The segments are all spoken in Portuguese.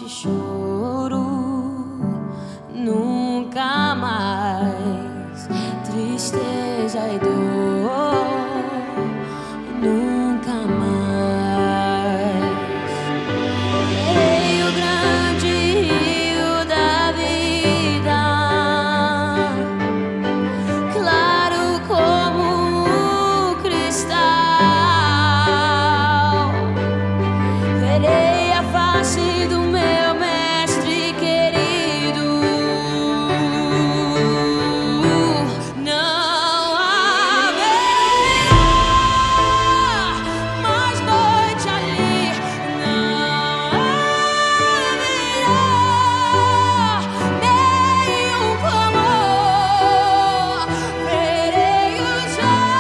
morte, choro, nunca mais. Tristeza e dor, nunca mais. Veio o grande rio da vida, claro como um cristal. Verei a face do meu mestre querido. Não haverá mais noite ali. Não haverá nenhum clamor. Verei os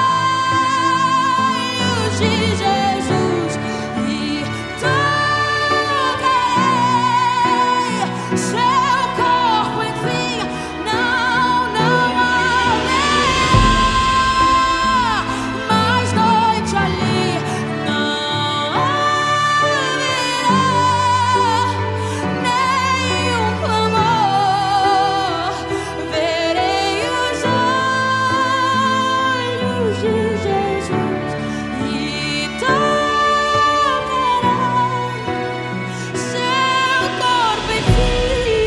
olhos de Jesus e seu corpo, enfim. Não haverá mais noite ali. Não haverá nenhum clamor. Verei os olhos de Jesus e tocarei seu corpo, enfim.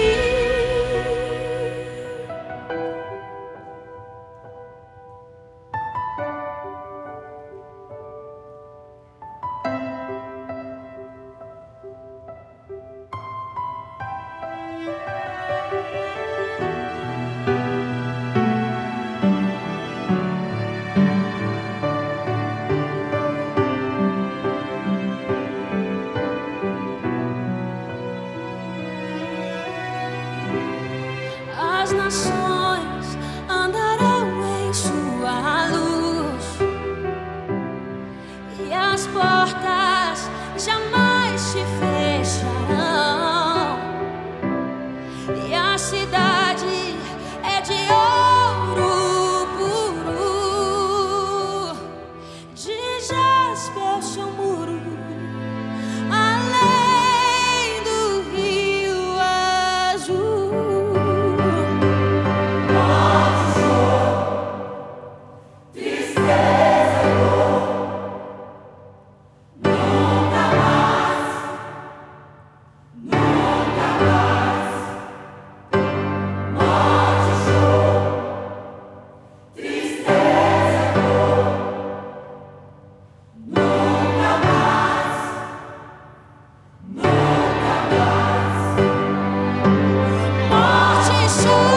As nações andarão em sua luz e as portas jamais se fecharão. E a cidade é de ouro puro, de jaspe é o seu muro, além do rio azul. Morte, choro.